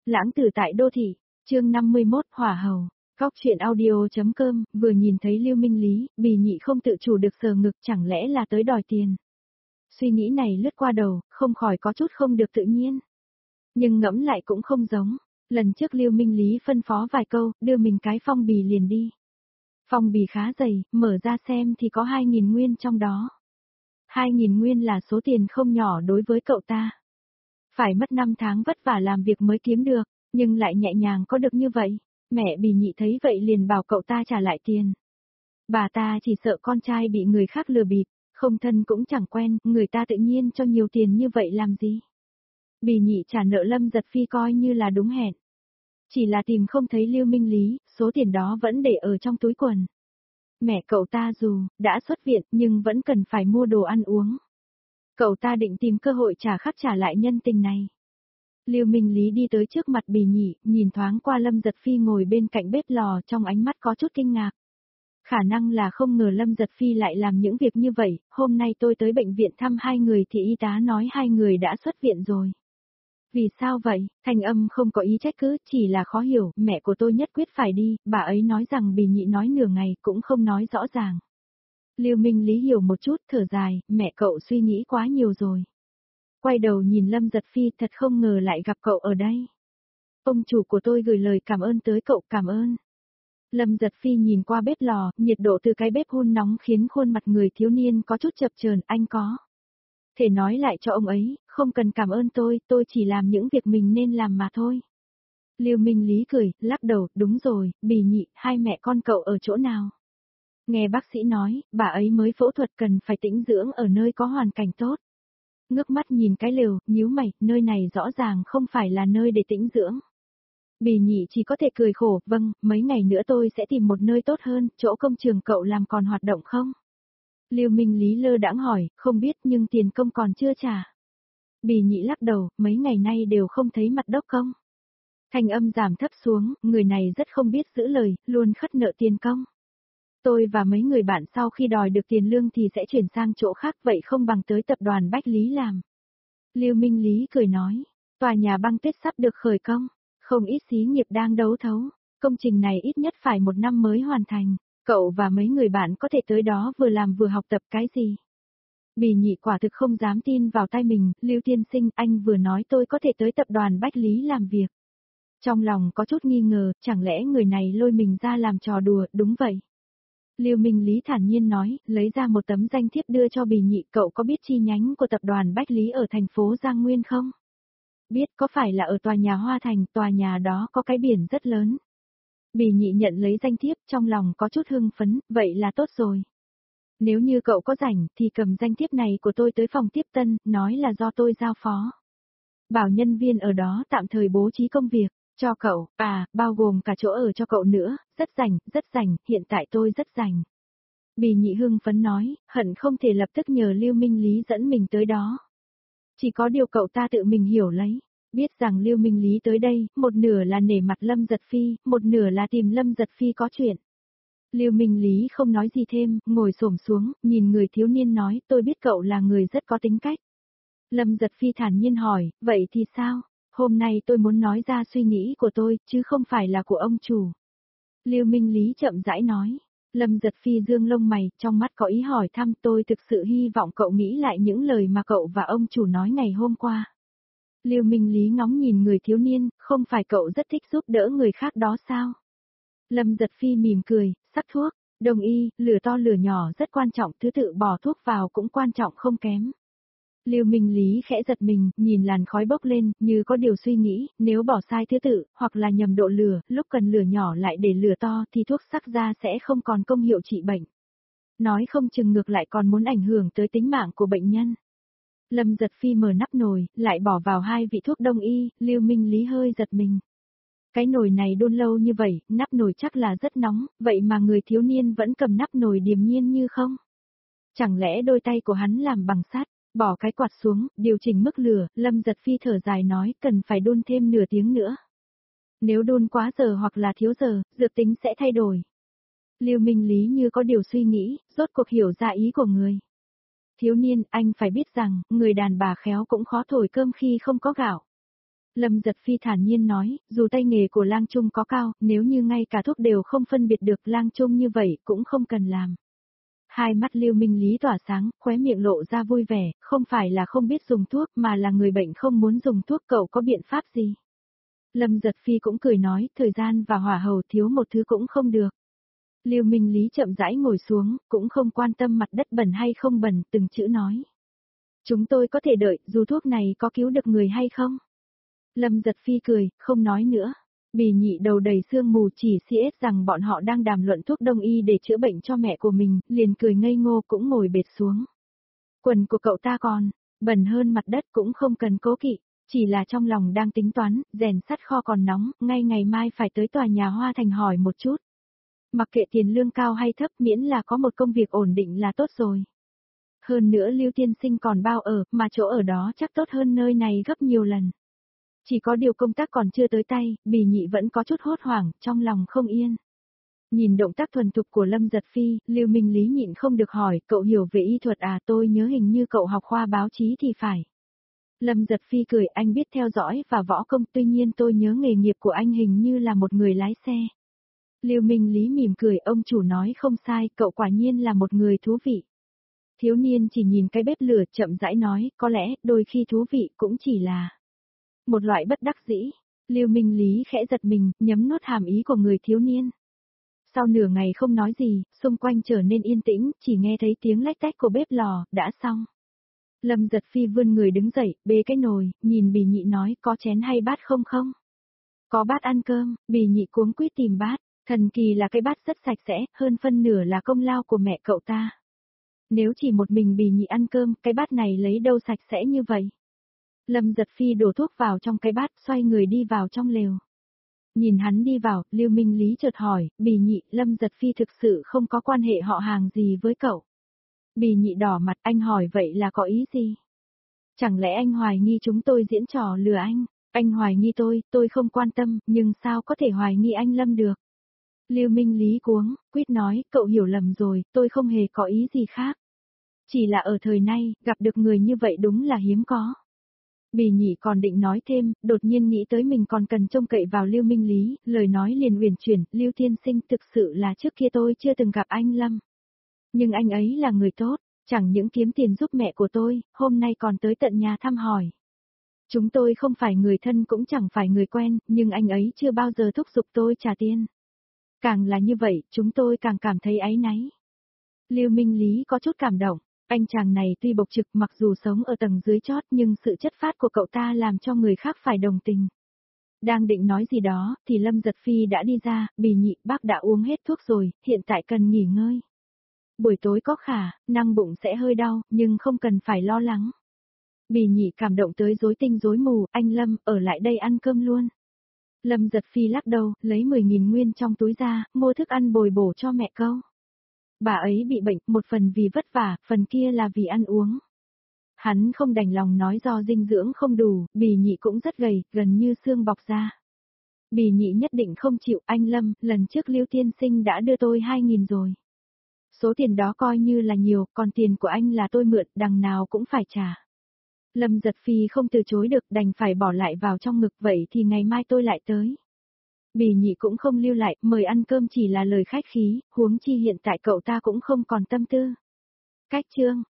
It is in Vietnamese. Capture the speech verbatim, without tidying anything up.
Lãng tử tại đô thị, chương năm mươi mốt, hỏa hầu. Góc truyện audio.com, vừa nhìn thấy Lưu Minh Lý, Bì Nhị không tự chủ được sờ ngực, chẳng lẽ là tới đòi tiền. Suy nghĩ này lướt qua đầu, không khỏi có chút không được tự nhiên. Nhưng ngẫm lại cũng không giống, lần trước Lưu Minh Lý phân phó vài câu, đưa mình cái phong bì liền đi. Phong bì khá dày, mở ra xem thì có hai nghìn nguyên trong đó. hai nghìn nguyên là số tiền không nhỏ đối với cậu ta. Phải mất năm tháng vất vả làm việc mới kiếm được, nhưng lại nhẹ nhàng có được như vậy. Mẹ Bì Nhị thấy vậy liền bảo cậu ta trả lại tiền. Bà ta chỉ sợ con trai bị người khác lừa bịp, không thân cũng chẳng quen, người ta tự nhiên cho nhiều tiền như vậy làm gì. Bì Nhị trả nợ Lâm Giật Phi coi như là đúng hẹn. Chỉ là tìm không thấy Lưu Minh Lý, số tiền đó vẫn để ở trong túi quần. Mẹ cậu ta dù đã xuất viện nhưng vẫn cần phải mua đồ ăn uống. Cậu ta định tìm cơ hội trả khắc trả lại nhân tình này. Lưu Minh Lý đi tới trước mặt Bì Nhị, nhìn thoáng qua Lâm Giật Phi ngồi bên cạnh bếp lò, trong ánh mắt có chút kinh ngạc. Khả năng là không ngờ Lâm Giật Phi lại làm những việc như vậy, hôm nay tôi tới bệnh viện thăm hai người thì y tá nói hai người đã xuất viện rồi. Vì sao vậy? Thanh âm không có ý trách cứ, chỉ là khó hiểu, mẹ của tôi nhất quyết phải đi, bà ấy nói rằng Bì Nhị nói nửa ngày cũng không nói rõ ràng. Lưu Minh Lý hiểu một chút, thở dài, mẹ cậu suy nghĩ quá nhiều rồi. Quay đầu nhìn Lâm Giật Phi, thật không ngờ lại gặp cậu ở đây. Ông chủ của tôi gửi lời cảm ơn tới cậu, cảm ơn. Lâm Giật Phi nhìn qua bếp lò, nhiệt độ từ cái bếp hun nóng khiến khuôn mặt người thiếu niên có chút chập chờn, anh có thể nói lại cho ông ấy, không cần cảm ơn tôi, tôi chỉ làm những việc mình nên làm mà thôi. Lưu Minh Lý cười, lắc đầu, đúng rồi, Bì Nhị, hai mẹ con cậu ở chỗ nào? Nghe bác sĩ nói, bà ấy mới phẫu thuật cần phải tĩnh dưỡng ở nơi có hoàn cảnh tốt. Ngước mắt nhìn cái lều, nhíu mày, nơi này rõ ràng không phải là nơi để tĩnh dưỡng. Bì Nhị chỉ có thể cười khổ, vâng, mấy ngày nữa tôi sẽ tìm một nơi tốt hơn, chỗ công trường cậu làm còn hoạt động không? Lưu Minh Lý lơ đãng hỏi, không biết nhưng tiền công còn chưa trả. Bì Nhị lắc đầu, mấy ngày nay đều không thấy mặt đốc công. Thanh âm giảm thấp xuống, người này rất không biết giữ lời, luôn khất nợ tiền công. Tôi và mấy người bạn sau khi đòi được tiền lương thì sẽ chuyển sang chỗ khác, vậy không bằng tới tập đoàn Bách Lý làm. Lưu Minh Lý cười nói, tòa nhà băng tuyết sắp được khởi công, không ít xí nghiệp đang đấu thấu, công trình này ít nhất phải một năm mới hoàn thành, cậu và mấy người bạn có thể tới đó vừa làm vừa học tập cái gì. Bì Nhị quả thực không dám tin vào tai mình, Lưu tiên sinh, anh vừa nói tôi có thể tới tập đoàn Bách Lý làm việc. Trong lòng có chút nghi ngờ, chẳng lẽ người này lôi mình ra làm trò đùa, đúng vậy. Lưu Minh Lý thản nhiên nói, lấy ra một tấm danh thiếp đưa cho Bì Nhị, cậu có biết chi nhánh của tập đoàn Bách Lý ở thành phố Giang Nguyên không? Biết, có phải là ở tòa nhà Hoa Thành, tòa nhà đó có cái biển rất lớn. Bì Nhị nhận lấy danh thiếp, trong lòng có chút hưng phấn, vậy là tốt rồi. Nếu như cậu có rảnh thì cầm danh thiếp này của tôi tới phòng tiếp tân, nói là do tôi giao phó. Bảo nhân viên ở đó tạm thời bố trí công việc. Cho cậu, à, bao gồm cả chỗ ở cho cậu nữa, rất rảnh, rất rảnh, hiện tại tôi rất rảnh. Bì Nhị hưng phấn nói, hận không thể lập tức nhờ Lưu Minh Lý dẫn mình tới đó. Chỉ có điều cậu ta tự mình hiểu lấy, biết rằng Lưu Minh Lý tới đây, một nửa là nể mặt Lâm Giật Phi, một nửa là tìm Lâm Giật Phi có chuyện. Lưu Minh Lý không nói gì thêm, ngồi xổm xuống, nhìn người thiếu niên nói, tôi biết cậu là người rất có tính cách. Lâm Giật Phi thản nhiên hỏi, vậy thì sao? Hôm nay tôi muốn nói ra suy nghĩ của tôi, chứ không phải là của ông chủ. Lưu Minh Lý chậm rãi nói. Lâm Giật Phi dương lông mày, trong mắt có ý hỏi thăm, tôi thực sự hy vọng cậu nghĩ lại những lời mà cậu và ông chủ nói ngày hôm qua. Lưu Minh Lý ngóng nhìn người thiếu niên, không phải cậu rất thích giúp đỡ người khác đó sao? Lâm Giật Phi mỉm cười, sắc thuốc, đồng y, lửa to lửa nhỏ rất quan trọng, thứ tự bỏ thuốc vào cũng quan trọng không kém. Lưu Minh Lý khẽ giật mình, nhìn làn khói bốc lên, như có điều suy nghĩ, nếu bỏ sai thứ tự, hoặc là nhầm độ lửa, lúc cần lửa nhỏ lại để lửa to thì thuốc sắc ra sẽ không còn công hiệu trị bệnh. Nói không chừng ngược lại còn muốn ảnh hưởng tới tính mạng của bệnh nhân. Lâm Giật Phi mở nắp nồi, lại bỏ vào hai vị thuốc đông y, Lưu Minh Lý hơi giật mình. Cái nồi này đun lâu như vậy, nắp nồi chắc là rất nóng, vậy mà người thiếu niên vẫn cầm nắp nồi điềm nhiên như không? Chẳng lẽ đôi tay của hắn làm bằng sắt? Bỏ cái quạt xuống, điều chỉnh mức lửa, Lâm Giật Phi thở dài nói, cần phải đun thêm nửa tiếng nữa. Nếu đun quá giờ hoặc là thiếu giờ, dược tính sẽ thay đổi. Lưu Minh Lý như có điều suy nghĩ, rốt cuộc hiểu ra ý của người. Thiếu niên, anh phải biết rằng, người đàn bà khéo cũng khó thổi cơm khi không có gạo. Lâm Giật Phi thản nhiên nói, dù tay nghề của Lang Trung có cao, nếu như ngay cả thuốc đều không phân biệt được Lang Trung như vậy cũng không cần làm. Hai mắt Lưu Minh Lý tỏa sáng, khóe miệng lộ ra vui vẻ, không phải là không biết dùng thuốc mà là người bệnh không muốn dùng thuốc, cậu có biện pháp gì? Lâm Giật Phi cũng cười nói, thời gian và hỏa hầu thiếu một thứ cũng không được. Lưu Minh Lý chậm rãi ngồi xuống, cũng không quan tâm mặt đất bẩn hay không bẩn, từng chữ nói. Chúng tôi có thể đợi, dù thuốc này có cứu được người hay không? Lâm Giật Phi cười, không nói nữa. Bì nhị đầu đầy sương mù chỉ xê ét rằng bọn họ đang đàm luận thuốc đông y để chữa bệnh cho mẹ của mình, liền cười ngây ngô cũng ngồi bệt xuống. Quần của cậu ta còn, bẩn hơn mặt đất cũng không cần cố kỵ, chỉ là trong lòng đang tính toán, rèn sắt kho còn nóng, ngay ngày mai phải tới tòa nhà Hoa Thành hỏi một chút. Mặc kệ tiền lương cao hay thấp miễn là có một công việc ổn định là tốt rồi. Hơn nữa Lưu Tiên Sinh còn bao ở, mà chỗ ở đó chắc tốt hơn nơi này gấp nhiều lần. Chỉ có điều công tác còn chưa tới tay, Bì nhị vẫn có chút hốt hoảng, trong lòng không yên. Nhìn động tác thuần thục của Lâm Giật Phi, Lưu Minh Lý nhịn không được hỏi, cậu hiểu về y thuật à, tôi nhớ hình như cậu học khoa báo chí thì phải. Lâm Giật Phi cười, anh biết theo dõi và võ công, tuy nhiên tôi nhớ nghề nghiệp của anh hình như là một người lái xe. Lưu Minh Lý mỉm cười, ông chủ nói không sai, cậu quả nhiên là một người thú vị. Thiếu niên chỉ nhìn cái bếp lửa chậm rãi nói, có lẽ, đôi khi thú vị cũng chỉ là một loại bất đắc dĩ. Lưu Minh Lý khẽ giật mình, nhấm nuốt hàm ý của người thiếu niên. Sau nửa ngày không nói gì, xung quanh trở nên yên tĩnh, chỉ nghe thấy tiếng lách tách của bếp lò, đã xong. Lâm Giật Phi vươn người đứng dậy, bê cái nồi, nhìn Bì nhị nói, có chén hay bát không không? Có bát ăn cơm, Bì nhị cuống quýt tìm bát, thần kỳ là cái bát rất sạch sẽ, hơn phân nửa là công lao của mẹ cậu ta. Nếu chỉ một mình Bì nhị ăn cơm, cái bát này lấy đâu sạch sẽ như vậy? Lâm Giật Phi đổ thuốc vào trong cái bát, xoay người đi vào trong lều. Nhìn hắn đi vào, Lưu Minh Lý chợt hỏi, Bì nhị, Lâm Giật Phi thực sự không có quan hệ họ hàng gì với cậu. Bì nhị đỏ mặt, anh hỏi vậy là có ý gì? Chẳng lẽ anh hoài nghi chúng tôi diễn trò lừa anh? Anh hoài nghi tôi, tôi không quan tâm, nhưng sao có thể hoài nghi anh Lâm được? Lưu Minh Lý cuống, quýt nói, cậu hiểu lầm rồi, tôi không hề có ý gì khác. Chỉ là ở thời nay, gặp được người như vậy đúng là hiếm có. Bì nhị còn định nói thêm, đột nhiên nghĩ tới mình còn cần trông cậy vào Lưu Minh Lý, lời nói liền uyển chuyển, Lưu Tiên Sinh thực sự là trước kia tôi chưa từng gặp anh Lâm. Nhưng anh ấy là người tốt, chẳng những kiếm tiền giúp mẹ của tôi, hôm nay còn tới tận nhà thăm hỏi. Chúng tôi không phải người thân cũng chẳng phải người quen, nhưng anh ấy chưa bao giờ thúc giục tôi trả tiền. Càng là như vậy, chúng tôi càng cảm thấy áy náy. Lưu Minh Lý có chút cảm động. Anh chàng này tuy bộc trực mặc dù sống ở tầng dưới chót nhưng sự chất phác của cậu ta làm cho người khác phải đồng tình. Đang định nói gì đó, thì Lâm Giật Phi đã đi ra, Bì nhị, bác đã uống hết thuốc rồi, hiện tại cần nghỉ ngơi. Buổi tối có khả, năng bụng sẽ hơi đau, nhưng không cần phải lo lắng. Bì nhị cảm động tới rối tinh rối mù, anh Lâm, ở lại đây ăn cơm luôn. Lâm Giật Phi lắc đầu, lấy mười nghìn nguyên trong túi ra, mua thức ăn bồi bổ cho mẹ câu. Bà ấy bị bệnh, một phần vì vất vả, phần kia là vì ăn uống. Hắn không đành lòng nói do dinh dưỡng không đủ, Bì nhị cũng rất gầy, gần như xương bọc ra. Bì nhị nhất định không chịu, anh Lâm, lần trước Lưu Tiên Sinh đã đưa tôi hai nghìn rồi. Số tiền đó coi như là nhiều, còn tiền của anh là tôi mượn, đằng nào cũng phải trả. Lâm Giật Phi không từ chối được, đành phải bỏ lại vào trong ngực, vậy thì ngày mai tôi lại tới. Bì nhị cũng không lưu lại, mời ăn cơm chỉ là lời khách khí, huống chi hiện tại cậu ta cũng không còn tâm tư. Cách chương